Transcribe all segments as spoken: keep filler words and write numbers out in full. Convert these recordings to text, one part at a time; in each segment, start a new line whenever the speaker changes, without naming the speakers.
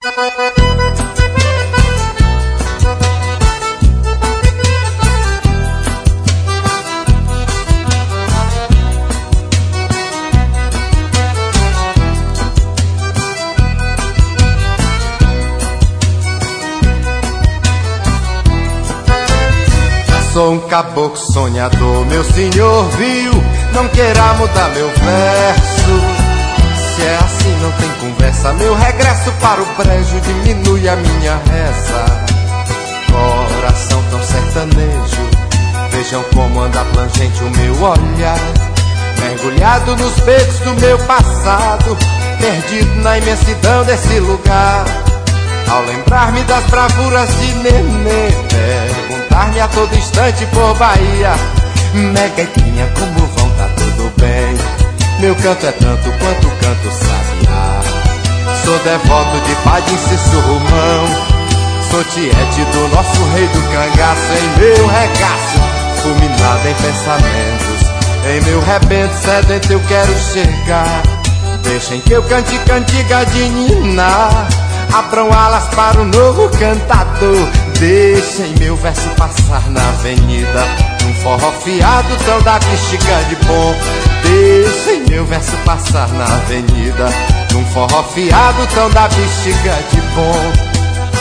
Sou um caboclo sonhador, meu senhor viu, não queira mudar meu verso. Se é assim não tem conversa, meu regresso para o brejo diminui a minha reza. Coração tão sertanejo, vejam como anda plangente o meu olhar, mergulhado nos becos do meu passado, perdido na imensidão desse lugar. Ao lembrar-me das bravuras de Nenê, perguntar-me a todo instante por Bahia, Neguetinha, como vão, tá tudo bem? Meu canto é tanto quanto canto sabiá. Sou devoto de Padim Sussurrumão, sou tiete do nosso rei do cangaço. Em meu regaço, fulminado em pensamentos, em meu rebento sedento eu quero chegar. Deixem que eu cante cantiga de ninar, abram alas para um novo cantador. Deixem meu verso passar na avenida, num forró fiado tão da bexiga de bom. Deixem meu verso passar na avenida, num forró fiado tão da bexiga de bom.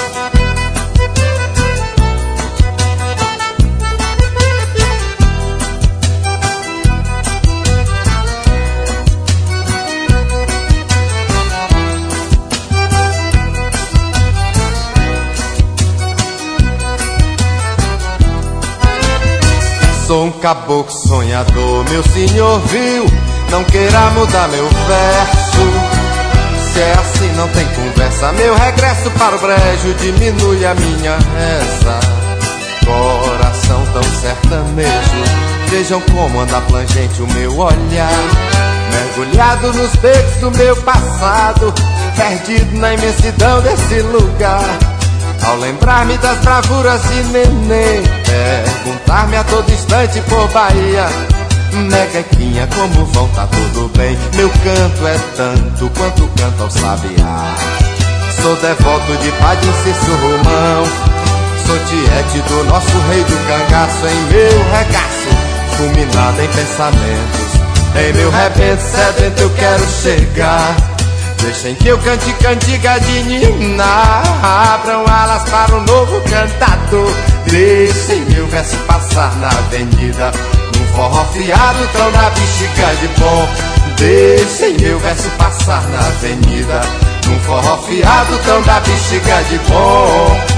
Sou um caboclo sonhador, meu senhor viu, não queira mudar meu verso. Se é assim não tem conversa, meu regresso para o brejo diminui a minha reza. Coração tão sertanejo, vejam como anda plangente o meu olhar, mergulhado nos becos do meu passado, perdido na imensidão desse lugar. Ao lembrar-me das bravuras de Nenê, perguntar-me a todo instante por Bahia, Neguetinha, como vão, tá tudo bem? Meu canto é tanto quanto canta o sabiá. Sou devoto de Padim Sussurrumão, sou tiete do nosso rei do cangaço. Em meu regaço, fulminado em pensamentos, em meu rebento sedento eu quero chegar. Deixem que eu cante cantiga de ninar, abram alas para um novo cantador. Deixem meu verso passar na avenida, num forró fiado tão da bexiga de bom. Deixem meu verso passar na avenida, num forró fiado tão da bexiga de bom.